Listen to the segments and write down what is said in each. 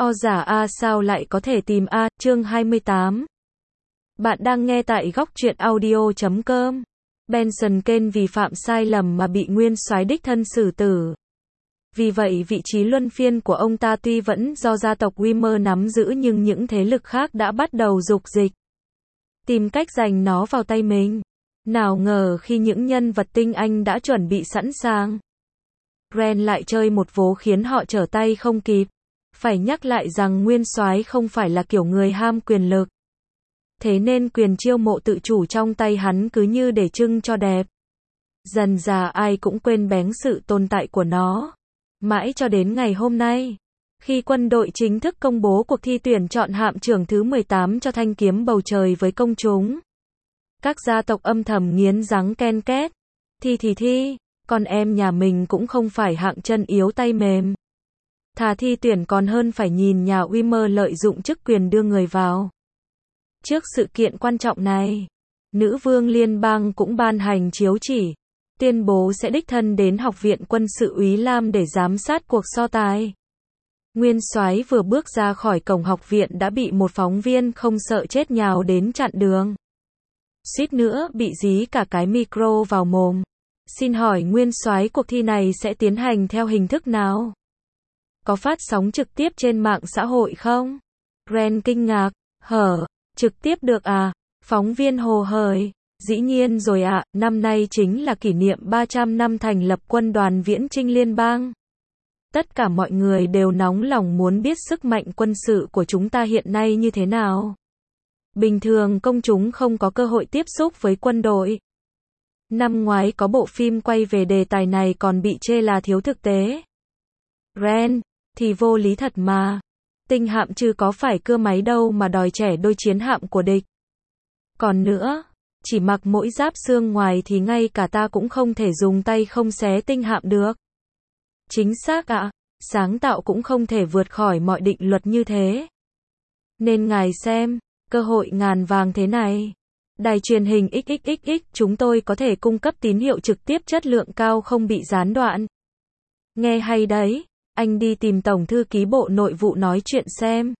O giả A sao lại có thể tìm A, chương 28. Bạn đang nghe tại góc truyện audio.com. Benson Kane vì phạm sai lầm mà bị nguyên soái đích thân xử tử. Vì vậy vị trí luân phiên của ông ta tuy vẫn do gia tộc Wimmer nắm giữ nhưng những thế lực khác đã bắt đầu dục dịch tìm cách giành nó vào tay mình. Nào ngờ khi những nhân vật tinh anh đã chuẩn bị sẵn sàng, Ren lại chơi một vố khiến họ trở tay không kịp. Phải nhắc lại rằng nguyên soái không phải là kiểu người ham quyền lực. Thế nên quyền chiêu mộ tự chủ trong tay hắn cứ như để trưng cho đẹp. Dần dà ai cũng quên bén sự tồn tại của nó. Mãi cho đến ngày hôm nay, khi quân đội chính thức công bố cuộc thi tuyển chọn hạm trưởng thứ 18 cho thanh kiếm bầu trời với công chúng, các gia tộc âm thầm nghiến răng ken két. Thi, con em nhà mình cũng không phải hạng chân yếu tay mềm. Thà thi tuyển còn hơn phải nhìn nhà Wimmer lợi dụng chức quyền đưa người vào. Trước sự kiện quan trọng này, nữ vương liên bang cũng ban hành chiếu chỉ, tuyên bố sẽ đích thân đến Học viện Quân sự Úy Lam để giám sát cuộc so tài. Nguyên soái vừa bước ra khỏi cổng học viện đã bị một phóng viên không sợ chết nhào đến chặn đường. Suýt nữa bị dí cả cái micro vào mồm. Xin hỏi nguyên soái, cuộc thi này sẽ tiến hành theo hình thức nào? Có phát sóng trực tiếp trên mạng xã hội không? Ren kinh ngạc, trực tiếp được à? Phóng viên hồ hởi, dĩ nhiên rồi ạ, năm nay chính là kỷ niệm 300 năm thành lập quân đoàn viễn chinh liên bang. Tất cả mọi người đều nóng lòng muốn biết sức mạnh quân sự của chúng ta hiện nay như thế nào. Bình thường công chúng không có cơ hội tiếp xúc với quân đội. Năm ngoái có bộ phim quay về đề tài này còn bị chê là thiếu thực tế. Ren, thì vô lý thật mà. Tinh hạm chứ có phải cưa máy đâu mà đòi trẻ đôi chiến hạm của địch. Còn nữa, chỉ mặc mỗi giáp xương ngoài thì ngay cả ta cũng không thể dùng tay không xé tinh hạm được. Chính xác ạ, sáng tạo cũng không thể vượt khỏi mọi định luật như thế. Nên ngài xem, cơ hội ngàn vàng thế này. Đài truyền hình XXXX, chúng tôi có thể cung cấp tín hiệu trực tiếp chất lượng cao không bị gián đoạn. Nghe hay đấy, anh đi tìm Tổng thư ký Bộ Nội vụ nói chuyện xem.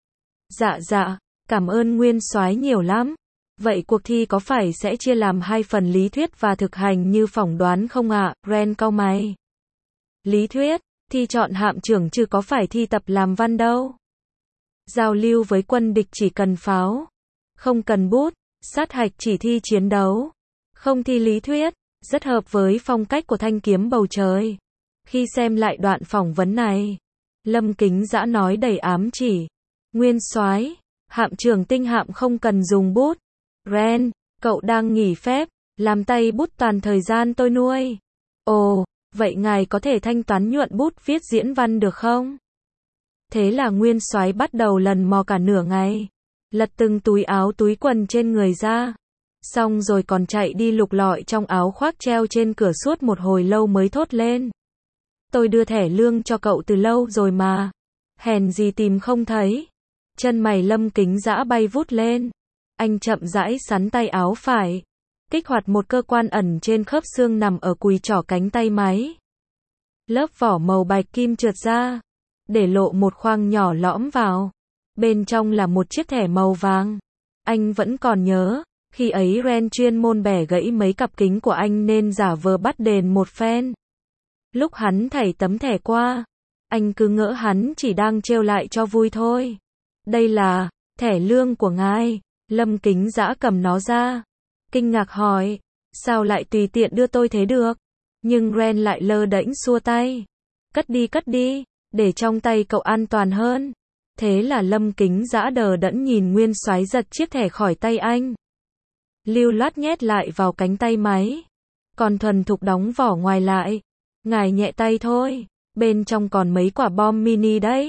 Dạ, cảm ơn nguyên soái nhiều lắm. Vậy cuộc thi có phải sẽ chia làm 2 phần lý thuyết và thực hành như phỏng đoán không ạ? Ren cau mày. Lý thuyết, thi chọn hạm trưởng chứ có phải thi tập làm văn đâu. Giao lưu với quân địch chỉ cần pháo, không cần bút, sát hạch chỉ thi chiến đấu, không thi lý thuyết, rất hợp với phong cách của thanh kiếm bầu trời. Khi xem lại đoạn phỏng vấn này, Lâm Kính Dã nói đầy ám chỉ. Nguyên soái, hạm trưởng tinh hạm không cần dùng bút. Ren, cậu đang nghỉ phép, làm tay bút toàn thời gian tôi nuôi. Ồ, vậy ngài có thể thanh toán nhuận bút viết diễn văn được không? Thế là nguyên soái bắt đầu lần mò cả nửa ngày, lật từng túi áo túi quần trên người ra, xong rồi còn chạy đi lục lọi trong áo khoác treo trên cửa suốt một hồi lâu mới thốt lên. Tôi đưa thẻ lương cho cậu từ lâu rồi mà, hèn gì tìm không thấy. Chân mày Lâm Kính Dã bay vút lên. Anh chậm rãi xắn tay áo phải, kích hoạt một cơ quan ẩn trên khớp xương nằm ở cùi trỏ cánh tay máy. Lớp vỏ màu bạch kim trượt ra, để lộ một khoang nhỏ lõm vào. Bên trong là một chiếc thẻ màu vàng. Anh vẫn còn nhớ, khi ấy Ren chuyên môn bẻ gãy mấy cặp kính của anh nên giả vờ bắt đền một phen. Lúc hắn thảy tấm thẻ qua, anh cứ ngỡ hắn chỉ đang trêu lại cho vui thôi. Đây là thẻ lương của ngài. Lâm Kính Dã cầm nó ra, kinh ngạc hỏi, sao lại tùy tiện đưa tôi thế được? Nhưng Ren lại lơ đễnh xua tay. Cất đi, để trong tay cậu an toàn hơn. Thế là Lâm Kính Dã đờ đẫn nhìn nguyên soái giật chiếc thẻ khỏi tay anh, lưu loát nhét lại vào cánh tay máy, còn thuần thục đóng vỏ ngoài lại. Ngài nhẹ tay thôi, bên trong còn mấy quả bom mini đấy.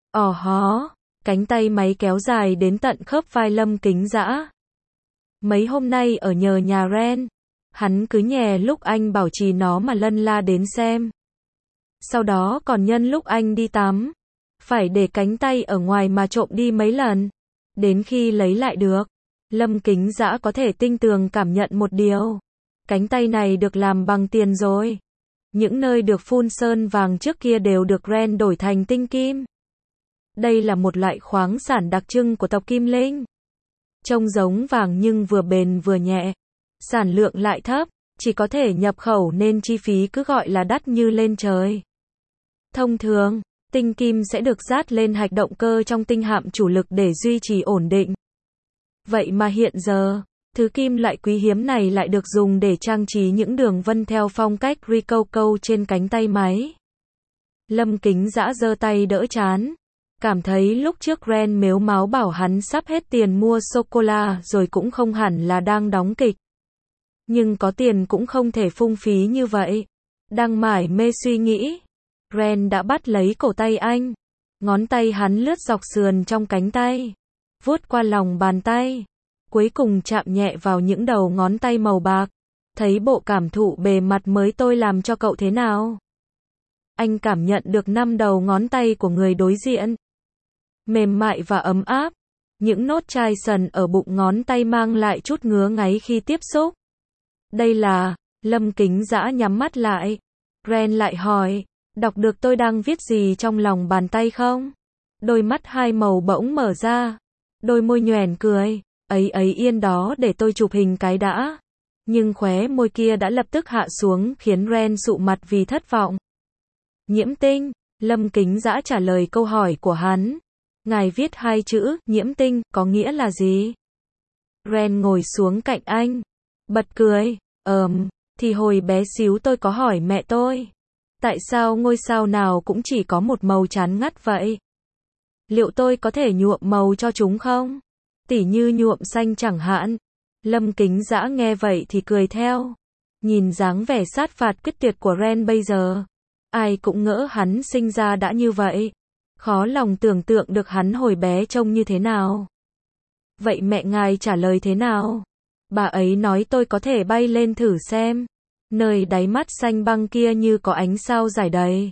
Cánh tay máy kéo dài đến tận khớp vai Lâm Kính Dã. Mấy hôm nay ở nhờ nhà Ren, hắn cứ nhè lúc anh bảo trì nó mà lân la đến xem. Sau đó còn nhân lúc anh đi tắm, phải để cánh tay ở ngoài mà trộm đi mấy lần. Đến khi lấy lại được, Lâm Kính Dã có thể tinh tường cảm nhận một điều. Cánh tay này được làm bằng tiền rồi. Những nơi được phun sơn vàng trước kia đều được Ren đổi thành tinh kim. Đây là một loại khoáng sản đặc trưng của tộc Kim Linh. Trông giống vàng nhưng vừa bền vừa nhẹ. Sản lượng lại thấp, chỉ có thể nhập khẩu nên chi phí cứ gọi là đắt như lên trời. Thông thường, tinh kim sẽ được dát lên hạch động cơ trong tinh hạm chủ lực để duy trì ổn định. Vậy mà hiện giờ, thứ kim loại quý hiếm này lại được dùng để trang trí những đường vân theo phong cách Rococo trên cánh tay máy. Lâm Kính Dã giơ tay đỡ trán. Cảm thấy lúc trước Ren mếu máo bảo hắn sắp hết tiền mua sô-cô-la rồi cũng không hẳn là đang đóng kịch. Nhưng có tiền cũng không thể phung phí như vậy. Đang mải mê suy nghĩ, Ren đã bắt lấy cổ tay anh. Ngón tay hắn lướt dọc sườn trong cánh tay, vuốt qua lòng bàn tay, cuối cùng chạm nhẹ vào những đầu ngón tay màu bạc. Thấy bộ cảm thụ bề mặt mới tôi làm cho cậu thế nào? Anh cảm nhận được 5 đầu ngón tay của người đối diện. Mềm mại và ấm áp. Những nốt chai sần ở bụng ngón tay mang lại chút ngứa ngáy khi tiếp xúc. Đây là... Lâm Kính Dã nhắm mắt lại. Ren lại hỏi, đọc được tôi đang viết gì trong lòng bàn tay không? Đôi mắt hai màu bỗng mở ra. Đôi môi nhoẻn cười. Ấy yên đó để tôi chụp hình cái đã. Nhưng khóe môi kia đã lập tức hạ xuống khiến Ren sụ mặt vì thất vọng. Nhiễm tinh. Lâm Kính Dã trả lời câu hỏi của hắn. Ngài viết 2 chữ, nhiễm tinh, có nghĩa là gì? Ren ngồi xuống cạnh anh. Bật cười. Thì hồi bé xíu tôi có hỏi mẹ tôi. Tại sao ngôi sao nào cũng chỉ có một màu chán ngắt vậy? Liệu tôi có thể nhuộm màu cho chúng không? Tỉ như nhuộm xanh chẳng hạn. Lâm Kính Dã nghe vậy thì cười theo. Nhìn dáng vẻ sát phạt quyết tuyệt của Ren bây giờ. Ai cũng ngỡ hắn sinh ra đã như vậy. Khó lòng tưởng tượng được hắn hồi bé trông như thế nào. Vậy mẹ ngài trả lời thế nào? Bà ấy nói tôi có thể bay lên thử xem. Nơi đáy mắt xanh băng kia như có ánh sao rải đầy.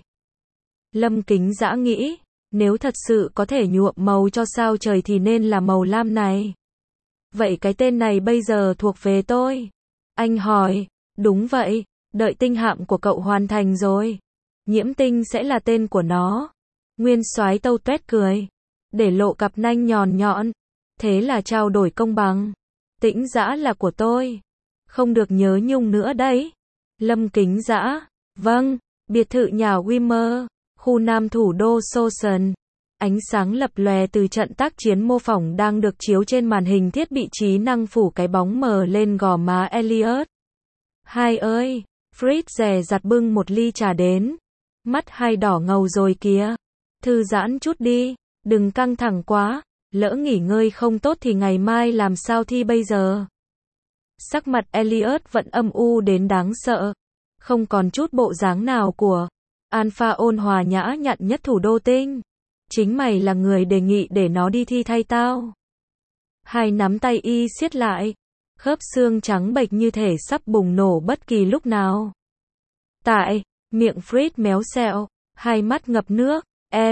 Lâm Kính Dã nghĩ, nếu thật sự có thể nhuộm màu cho sao trời thì nên là màu lam này. Vậy cái tên này bây giờ thuộc về tôi. Anh hỏi, đúng vậy, đợi tinh hạm của cậu hoàn thành rồi. Nhiễm tinh sẽ là tên của nó. Nguyên soái Tâu Tuét cười, để lộ cặp nanh nhọn nhọn. Thế là trao đổi công bằng. Tĩnh Dã là của tôi. Không được nhớ nhung nữa đấy. Lâm Kính Dã, vâng, biệt thự nhà Wimmer, khu nam thủ đô Sosen. Ánh sáng lập lòe từ trận tác chiến mô phỏng đang được chiếu trên màn hình thiết bị trí năng phủ cái bóng mờ lên gò má Elliot. Hai ơi, Fritz dè dặt bưng một ly trà đến. Mắt hai đỏ ngầu rồi kìa. Thư giãn chút đi, đừng căng thẳng quá, lỡ nghỉ ngơi không tốt thì ngày mai làm sao thi bây giờ. Sắc mặt Elliot vẫn âm u đến đáng sợ, không còn chút bộ dáng nào của Alpha ôn hòa nhã nhặn nhất thủ đô tinh. Chính mày là người đề nghị để nó đi thi thay tao. Hai nắm tay y siết lại, khớp xương trắng bệch như thể sắp bùng nổ bất kỳ lúc nào. Tại, miệng Fritz méo xẹo, hai mắt ngập nước,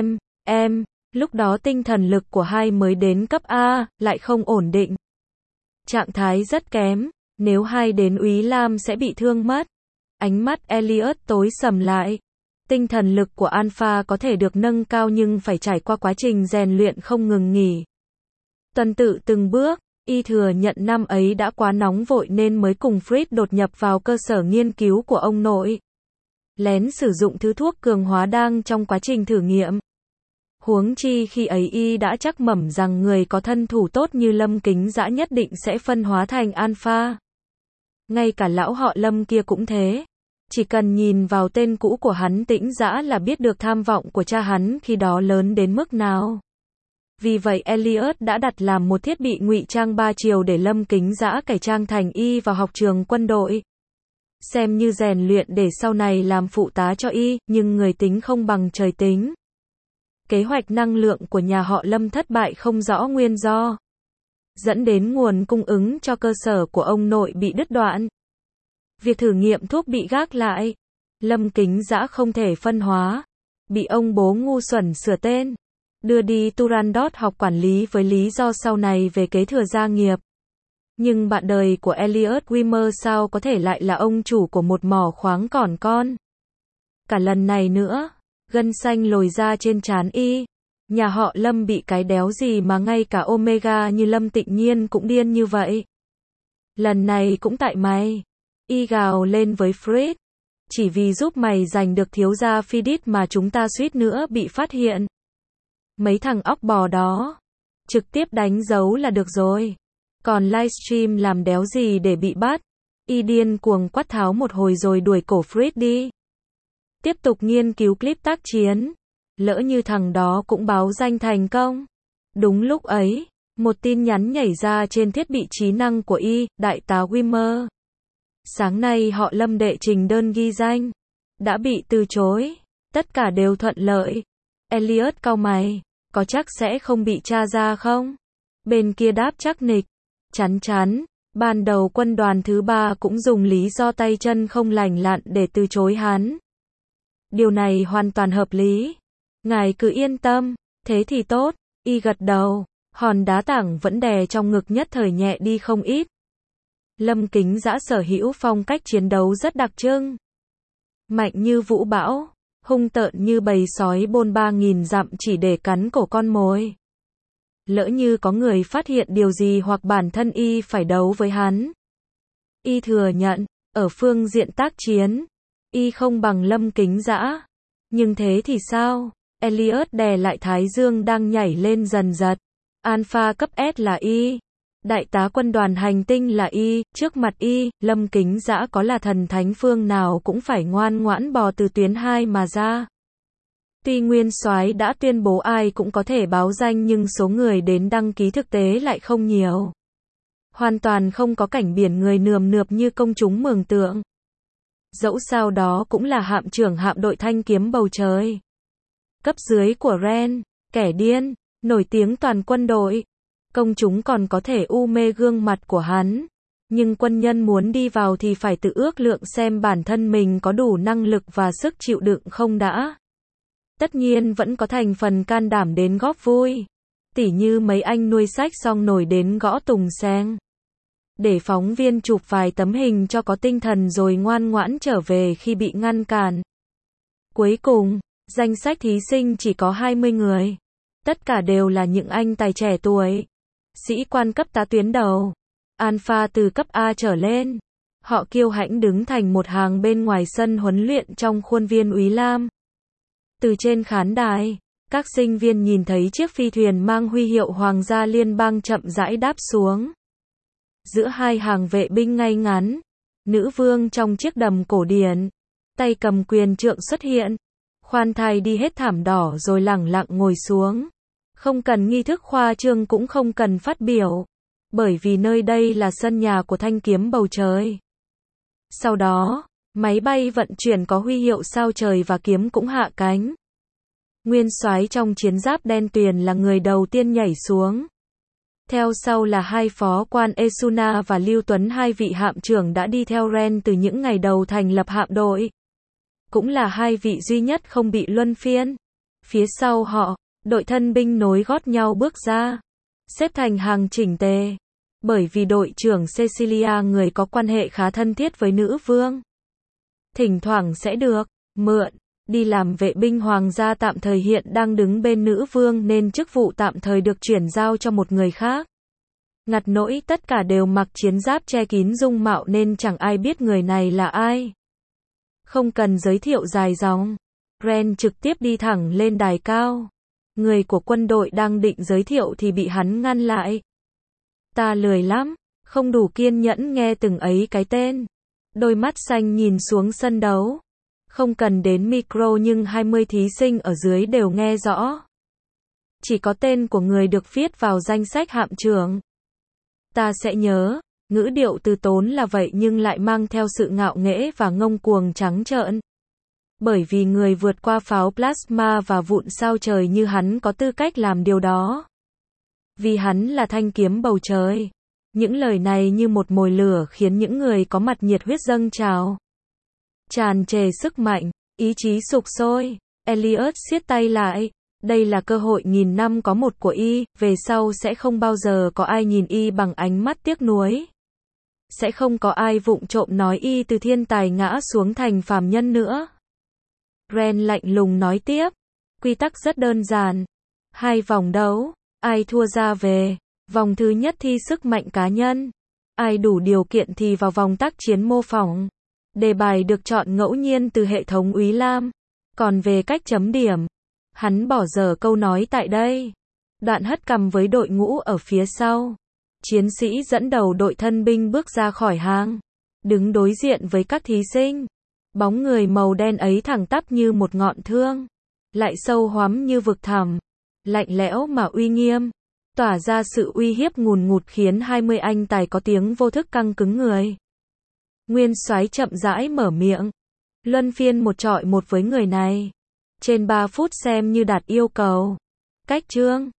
em, lúc đó tinh thần lực của hai mới đến cấp A, lại không ổn định. Trạng thái rất kém, nếu hai đến Úy Lam sẽ bị thương mất. Ánh mắt Elliot tối sầm lại. Tinh thần lực của Alpha có thể được nâng cao nhưng phải trải qua quá trình rèn luyện không ngừng nghỉ. Tuần tự từng bước, y thừa nhận năm ấy đã quá nóng vội nên mới cùng Fritz đột nhập vào cơ sở nghiên cứu của ông nội. Lén sử dụng thứ thuốc cường hóa đang trong quá trình thử nghiệm. Huống chi khi ấy y đã chắc mẩm rằng người có thân thủ tốt như Lâm Kính Dã nhất định sẽ phân hóa thành Alpha. Ngay cả lão họ Lâm kia cũng thế. Chỉ cần nhìn vào tên cũ của hắn Tĩnh Dã là biết được tham vọng của cha hắn khi đó lớn đến mức nào. Vì vậy Elliot đã đặt làm một thiết bị ngụy trang 3 chiều để Lâm Kính Dã cải trang thành y vào học trường quân đội. Xem như rèn luyện để sau này làm phụ tá cho y, nhưng người tính không bằng trời tính. Kế hoạch năng lượng của nhà họ Lâm thất bại không rõ nguyên do, dẫn đến nguồn cung ứng cho cơ sở của ông nội bị đứt đoạn. Việc thử nghiệm thuốc bị gác lại. Lâm Kính Dã không thể phân hóa, bị ông bố ngu xuẩn sửa tên, đưa đi Turandot học quản lý với lý do sau này về kế thừa gia nghiệp. Nhưng bạn đời của Elliot Wimmer sao có thể lại là ông chủ của một mỏ khoáng còn con. Cả lần này nữa, gân xanh lồi ra trên trán y. Nhà họ Lâm bị cái đéo gì mà ngay cả Omega như Lâm Tịnh Nhiên cũng điên như vậy. Lần này cũng tại mày. Y gào lên với Fritz. Chỉ vì giúp mày giành được thiếu gia Phidip mà chúng ta suýt nữa bị phát hiện. Mấy thằng óc bò đó. Trực tiếp đánh dấu là được rồi. Còn livestream làm đéo gì để bị bắt. Y điên cuồng quát tháo một hồi rồi đuổi cổ Fritz đi. Tiếp tục nghiên cứu clip tác chiến. Lỡ như thằng đó cũng báo danh thành công. Đúng lúc ấy, một tin nhắn nhảy ra trên thiết bị trí năng của Y, đại tá Wimmer. Sáng nay họ Lâm đệ trình đơn ghi danh. Đã bị từ chối. Tất cả đều thuận lợi. Elliot cau mày. Có chắc sẽ không bị tra ra không? Bên kia đáp chắc nịch. Chắn chắn. Ban đầu quân đoàn thứ 3 cũng dùng lý do tay chân không lành lặn để từ chối hắn. Điều này hoàn toàn hợp lý. Ngài cứ yên tâm. Thế thì tốt. Y gật đầu. Hòn đá tảng vẫn đè trong ngực nhất thời nhẹ đi không ít. Lâm Kính Dã sở hữu phong cách chiến đấu rất đặc trưng. Mạnh như vũ bão, hung tợn như bầy sói bôn 3.000 dặm chỉ để cắn cổ con mồi. Lỡ như có người phát hiện điều gì hoặc bản thân Y phải đấu với hắn. Y thừa nhận, ở phương diện tác chiến, Y không bằng Lâm Kính Dã. Nhưng thế thì sao? Elliot đè lại thái dương đang nhảy lên dần dật. Alpha cấp S là Y. Đại tá quân đoàn hành tinh là Y. Trước mặt Y, Lâm Kính Dã có là thần thánh phương nào cũng phải ngoan ngoãn bò từ tuyến 2 mà ra. Tuy Nguyên Soái đã tuyên bố ai cũng có thể báo danh nhưng số người đến đăng ký thực tế lại không nhiều. Hoàn toàn không có cảnh biển người nườm nượp như công chúng mường tượng. Dẫu sao đó cũng là hạm trưởng hạm đội thanh kiếm bầu trời. Cấp dưới của Ren, kẻ điên, nổi tiếng toàn quân đội. Công chúng còn có thể u mê gương mặt của hắn. Nhưng quân nhân muốn đi vào thì phải tự ước lượng xem bản thân mình có đủ năng lực và sức chịu đựng không đã. Tất nhiên vẫn có thành phần can đảm đến góp vui. Tỉ như mấy anh nuôi sách xong nổi đến gõ tùng seng. Để phóng viên chụp vài tấm hình cho có tinh thần rồi ngoan ngoãn trở về khi bị ngăn cản. Cuối cùng, danh sách thí sinh chỉ có 20 người. Tất cả đều là những anh tài trẻ tuổi. Sĩ quan cấp tá tuyến đầu. Alpha từ cấp A trở lên. Họ kiêu hãnh đứng thành một hàng bên ngoài sân huấn luyện trong khuôn viên Úy Lam. Từ trên khán đài, các sinh viên nhìn thấy chiếc phi thuyền mang huy hiệu Hoàng gia Liên bang chậm rãi đáp xuống. Giữa hai hàng vệ binh ngay ngắn, nữ vương trong chiếc đầm cổ điển, tay cầm quyền trượng xuất hiện, khoan thai đi hết thảm đỏ rồi lẳng lặng ngồi xuống. Không cần nghi thức khoa trương cũng không cần phát biểu, bởi vì nơi đây là sân nhà của thanh kiếm bầu trời. Sau đó, máy bay vận chuyển có huy hiệu sao trời và kiếm cũng hạ cánh. Nguyên soái trong chiến giáp đen tuyền là người đầu tiên nhảy xuống. Theo sau là hai phó quan Esuna và Lưu Tuấn, hai vị hạm trưởng đã đi theo Ren từ những ngày đầu thành lập hạm đội. Cũng là hai vị duy nhất không bị luân phiên. Phía sau họ, đội thân binh nối gót nhau bước ra, xếp thành hàng chỉnh tề. Bởi vì đội trưởng Cecilia người có quan hệ khá thân thiết với nữ vương. Thỉnh thoảng sẽ được mượn đi làm vệ binh hoàng gia tạm thời, hiện đang đứng bên nữ vương nên chức vụ tạm thời được chuyển giao cho một người khác. Ngặt nỗi tất cả đều mặc chiến giáp che kín dung mạo nên chẳng ai biết người này là ai. Không cần giới thiệu dài dòng, Ren trực tiếp đi thẳng lên đài cao. Người của quân đội đang định giới thiệu thì bị hắn ngăn lại. Ta lười lắm, không đủ kiên nhẫn nghe từng ấy cái tên. Đôi mắt xanh nhìn xuống sân đấu. Không cần đến micro nhưng 20 thí sinh ở dưới đều nghe rõ. Chỉ có tên của người được viết vào danh sách hạm trưởng. Ta sẽ nhớ, ngữ điệu từ tốn là vậy nhưng lại mang theo sự ngạo nghễ và ngông cuồng trắng trợn. Bởi vì người vượt qua pháo plasma và vụn sao trời như hắn có tư cách làm điều đó. Vì hắn là thanh kiếm bầu trời. Những lời này như một mồi lửa khiến những người có mặt nhiệt huyết dâng trào. Tràn trề sức mạnh, ý chí sục sôi. Elliot siết tay lại. Đây là cơ hội nghìn năm có một của Y, về sau sẽ không bao giờ có ai nhìn Y bằng ánh mắt tiếc nuối. Sẽ không có ai vụng trộm nói Y từ thiên tài ngã xuống thành phàm nhân nữa. Ren lạnh lùng nói tiếp. Quy tắc rất đơn giản. 2 vòng đấu, ai thua ra về. Vòng thứ nhất thi sức mạnh cá nhân. Ai đủ điều kiện thì vào vòng tác chiến mô phỏng. Đề bài được chọn ngẫu nhiên từ hệ thống Úy Lam. Còn về cách chấm điểm, hắn bỏ dở câu nói tại đây. Đoạn hất cằm với đội ngũ ở phía sau. Chiến sĩ dẫn đầu đội thân binh bước ra khỏi hàng, đứng đối diện với các thí sinh. Bóng người màu đen ấy thẳng tắp như một ngọn thương, lại sâu hoắm như vực thẳm, lạnh lẽo mà uy nghiêm, tỏa ra sự uy hiếp ngùn ngụt khiến 20 anh tài có tiếng vô thức căng cứng người. Nguyên soái chậm rãi mở miệng, luân phiên một chọi một với người này. Trên 3 phút xem như đạt yêu cầu. Cách chương